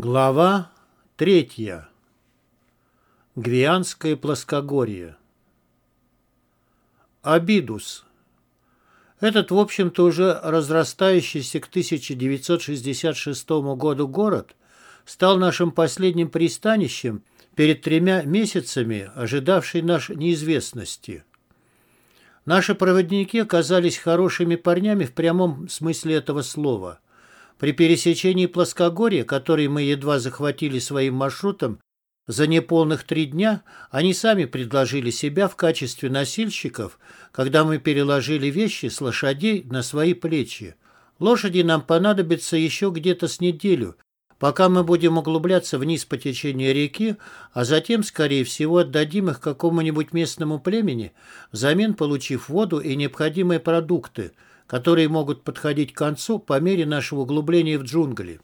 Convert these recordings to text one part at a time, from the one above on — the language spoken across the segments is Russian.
Глава 3. Гвианское плоскогорье. Абидус. Этот, в общем-то, уже разрастающийся к 1966 году город стал нашим последним пристанищем перед 3 месяцами, ожидавшей нас неизвестности. Наши проводники оказались хорошими парнями в прямом смысле этого слова. При пересечении плоскогорья, который мы едва захватили своим маршрутом, за неполных 3 дня они сами предложили себя в качестве носильщиков, когда мы переложили вещи с лошадей на свои плечи. Лошади нам понадобятся еще где-то с неделю, пока мы будем углубляться вниз по течению реки, а затем, скорее всего, отдадим их какому-нибудь местному племени, взамен получив воду и необходимые продукты, которые могут подходить к концу по мере нашего углубления в джунгли.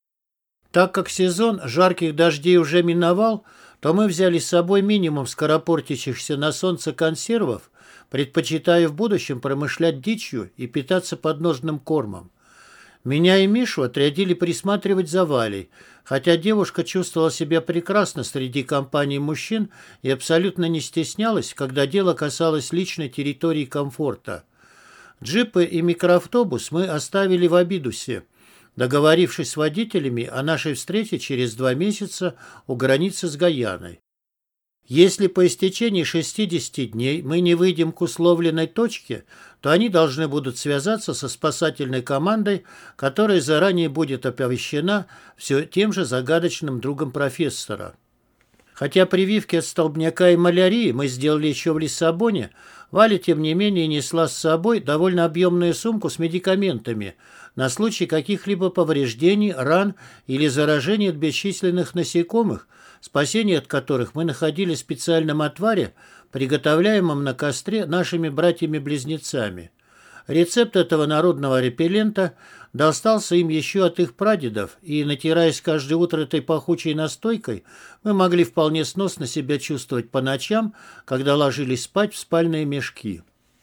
Так как сезон жарких дождей уже миновал, то мы взяли с собой минимум скоропортящихся на солнце консервов, предпочитая в будущем промышлять дичью и питаться подножным кормом. Меня и Мишу отрядили присматривать за Валей, хотя девушка чувствовала себя прекрасно среди компании мужчин и абсолютно не стеснялась, когда дело касалось личной территории комфорта. Джипы и микроавтобус мы оставили в Абидусе, договорившись с водителями о нашей встрече через 2 месяца у границы с Гайаной. Если по истечении 60 дней мы не выйдем к условленной точке, то они должны будут связаться со спасательной командой, которая заранее будет оповещена все тем же загадочным другом профессора. Хотя прививки от столбняка и малярии мы сделали еще в Лиссабоне, Валя, тем не менее, несла с собой довольно объемную сумку с медикаментами на случай каких-либо повреждений, ран или заражений от бесчисленных насекомых, спасение от которых мы находили в специальном отваре, приготовляемом на костре нашими братьями-близнецами. Рецепт этого народного репеллента достался им еще от их прадедов, и, натираясь каждое утро этой пахучей настойкой, мы могли вполне сносно себя чувствовать по ночам, когда ложились спать в спальные мешки.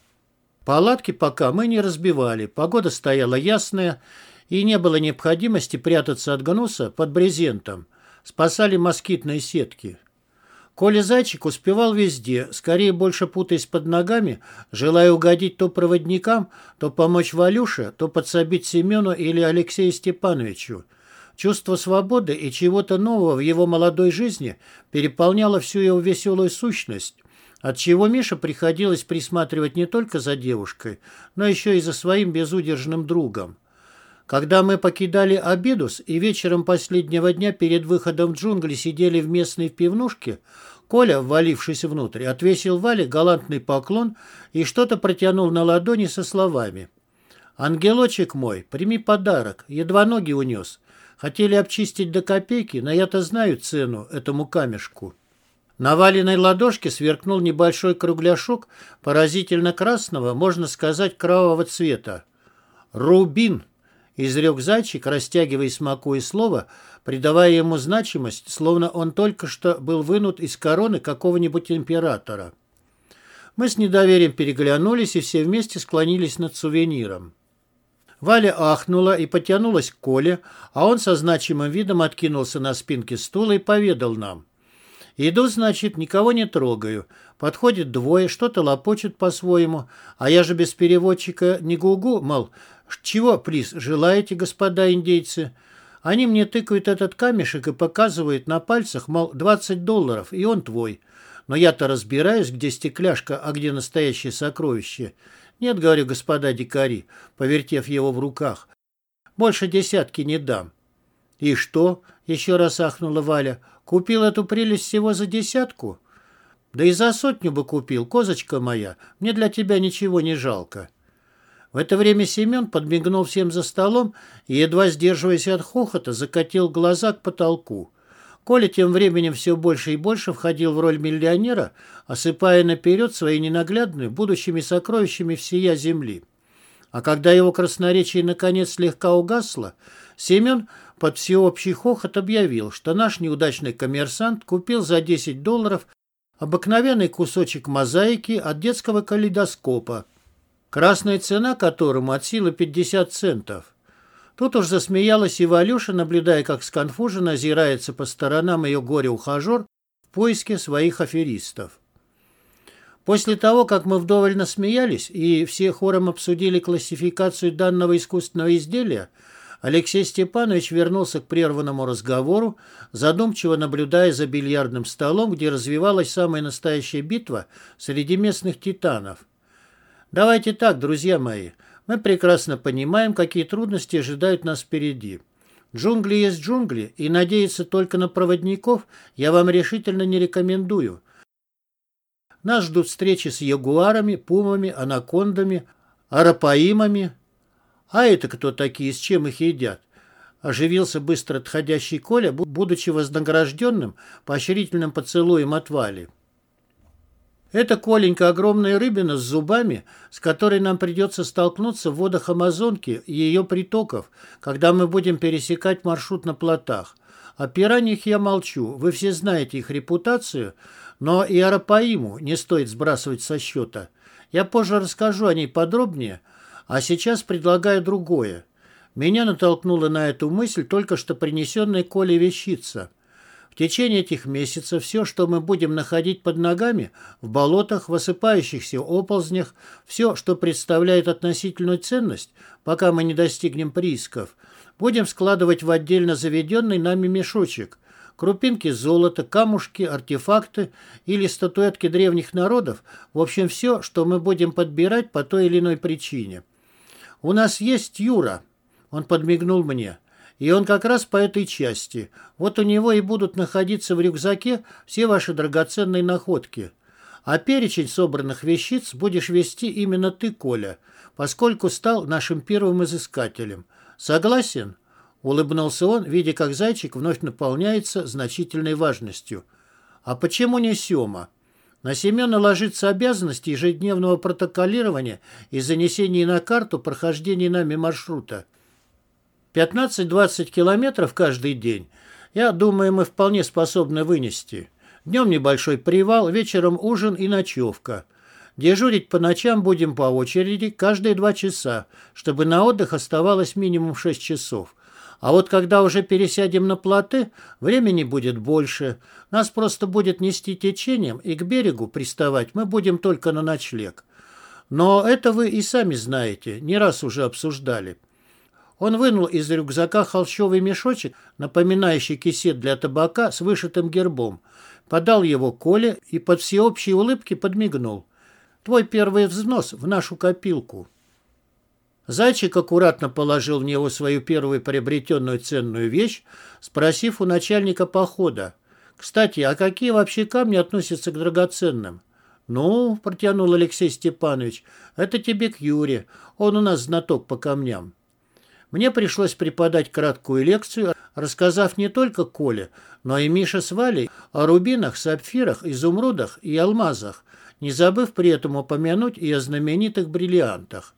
Палатки пока мы не разбивали, погода стояла ясная, и не было необходимости прятаться от гнуса под брезентом. Спасали москитные сетки. Коля Зайчик успевал везде, скорее больше путаясь под ногами, желая угодить то проводникам, то помочь Валюше, то подсобить Семену или Алексею Степановичу. Чувство свободы и чего-то нового в его молодой жизни переполняло всю его веселую сущность, отчего Мише приходилось присматривать не только за девушкой, но еще и за своим безудержным другом. Когда мы покидали Абидус и вечером последнего дня перед выходом в джунгли сидели в местной пивнушке, Коля, ввалившись внутрь, отвесил Вале галантный поклон и что-то протянул на ладони со словами: «Ангелочек мой, прими подарок, едва ноги унес. Хотели обчистить до копейки, но я-то знаю цену этому камешку». На Валиной ладошке сверкнул небольшой кругляшок поразительно красного, можно сказать, кровавого цвета. «Рубин», — изрек Зайчик, растягивая и смакуя слово, придавая ему значимость, словно он только что был вынут из короны какого-нибудь императора. Мы с недоверием переглянулись и все вместе склонились над сувениром. Валя ахнула и потянулась к Коле, а он со значимым видом откинулся на спинке стула и поведал нам: «Иду, значит, никого не трогаю. Подходит 2, что-то лопочут по-своему, а я же без переводчика не гугу, мол, чего, плиз, желаете, господа индейцы?» Они мне тыкают этот камешек и показывают на пальцах, мол, $20, и он твой. Но я-то разбираюсь, где стекляшка, а где настоящее сокровище. Нет, говорю, господа дикари, повертев его в руках, больше 10 не дам. «И что?» — еще раз ахнула Валя. «Купил эту прелесть всего за 10? Да и за 100 бы купил, козочка моя, мне для тебя ничего не жалко». В это время Семен подмигнул всем за столом и, едва сдерживаясь от хохота, закатил глаза к потолку. Коля тем временем все больше и больше входил в роль миллионера, осыпая наперед свои ненаглядные будущими сокровищами всея земли. А когда его красноречие наконец слегка угасло, Семен под всеобщий хохот объявил, что наш неудачный коммерсант купил за $10 обыкновенный кусочек мозаики от детского калейдоскопа, красная цена которому от силы 50 центов. Тут уж засмеялась и Валюша, наблюдая, как сконфуженно озирается по сторонам ее горе-ухажер в поиске своих аферистов. После того, как мы вдоволь насмеялись и все хором обсудили классификацию данного искусственного изделия, Алексей Степанович вернулся к прерванному разговору, задумчиво наблюдая за бильярдным столом, где развивалась самая настоящая битва среди местных титанов. «Давайте так, друзья мои, мы прекрасно понимаем, какие трудности ожидают нас впереди. Джунгли есть джунгли, и надеяться только на проводников я вам решительно не рекомендую. Нас ждут встречи с ягуарами, пумами, анакондами, арапаимами. А это кто такие, с чем их едят?» Оживился быстро отходящий Коля, будучи вознагражденным поощрительным поцелуем от Вали. «Это, Коленька, огромная рыбина с зубами, с которой нам придется столкнуться в водах Амазонки и ее притоков, когда мы будем пересекать маршрут на плотах. О пираньях я молчу, вы все знаете их репутацию, но и арапаиму не стоит сбрасывать со счета. Я позже расскажу о ней подробнее, а сейчас предлагаю другое. Меня натолкнула на эту мысль только что принесенная Колей вещица. В течение этих месяцев все, что мы будем находить под ногами, в болотах, в осыпающихся оползнях, все, что представляет относительную ценность, пока мы не достигнем приисков, будем складывать в отдельно заведенный нами мешочек. Крупинки золота, камушки, артефакты или статуэтки древних народов, в общем, все, что мы будем подбирать по той или иной причине. У нас есть Юра, он подмигнул мне, и он как раз по этой части. Вот у него и будут находиться в рюкзаке все ваши драгоценные находки. А перечень собранных вещиц будешь вести именно ты, Коля, поскольку стал нашим первым изыскателем. Согласен?» Улыбнулся он, видя, как зайчик вновь наполняется значительной важностью. «А почему не Сема? На Семена ложится обязанность ежедневного протоколирования и занесения на карту прохождения нами маршрута. 15-20 километров каждый день, я думаю, мы вполне способны вынести. Днем небольшой привал, вечером ужин и ночевка. Дежурить по ночам будем по очереди каждые 2 часа, чтобы на отдых оставалось минимум 6 часов. А вот когда уже пересядем на плоты, времени будет больше. Нас просто будет нести течением, и к берегу приставать мы будем только на ночлег. Но это вы и сами знаете, не раз уже обсуждали». Он вынул из рюкзака холщовый мешочек, напоминающий кисет для табака с вышитым гербом, подал его Коле и под всеобщие улыбки подмигнул. «Твой первый взнос в нашу копилку». Зайчик аккуратно положил в него свою первую приобретенную ценную вещь, спросив у начальника похода: «Кстати, а какие вообще камни относятся к драгоценным?» «Ну, — протянул Алексей Степанович, — это тебе к Юре, он у нас знаток по камням». Мне пришлось преподать краткую лекцию, рассказав не только Коле, но и Мише с Валей о рубинах, сапфирах, изумрудах и алмазах, не забыв при этом упомянуть и о знаменитых бриллиантах.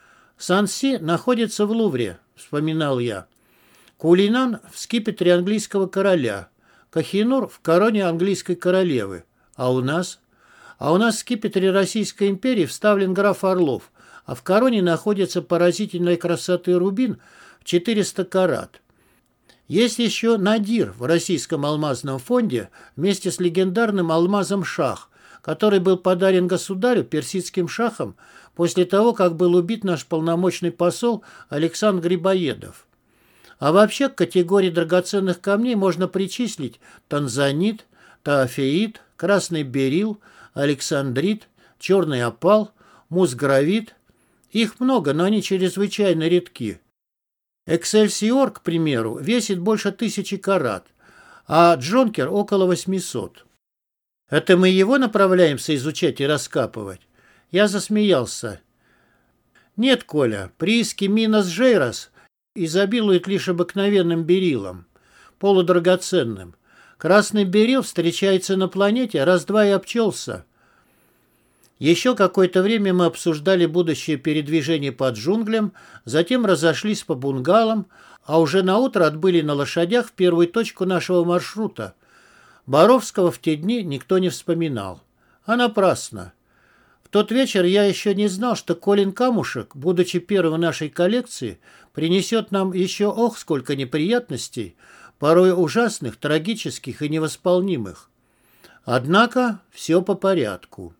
«Санси находится в Лувре», — вспоминал я. «Кулинан в скипетре английского короля, Кохинур в короне английской королевы. А у нас? А у нас в скипетре Российской империи вставлен граф Орлов, а в короне находится поразительной красоты рубин в 400 карат. Есть еще Надир в Российском алмазном фонде вместе с легендарным алмазом Шах, который был подарен государю персидским шахом после того, как был убит наш полномочный посол Александр Грибоедов. А вообще к категории драгоценных камней можно причислить танзанит, таафеит, красный берил, александрит, черный опал, мусгравит. Их много, но они чрезвычайно редки. Эксельсиор, к примеру, весит больше 1000 карат, а Джонкер около 800. Это мы его направляемся изучать и раскапывать? Я засмеялся. Нет, Коля, прииски Минас-Жейрос изобилуют лишь обыкновенным бериллом, полудрагоценным. Красный берил встречается на планете, раз-два и обчелся. Еще какое-то время мы обсуждали будущее передвижение по джунглям, затем разошлись по бунгалам, а уже наутро отбыли на лошадях в первую точку нашего маршрута. Боровского в те дни никто не вспоминал. А напрасно. В тот вечер я еще не знал, что Колин камушек, будучи первым в нашей коллекции, принесет нам еще ох сколько неприятностей, порой ужасных, трагических и невосполнимых. Однако все по порядку.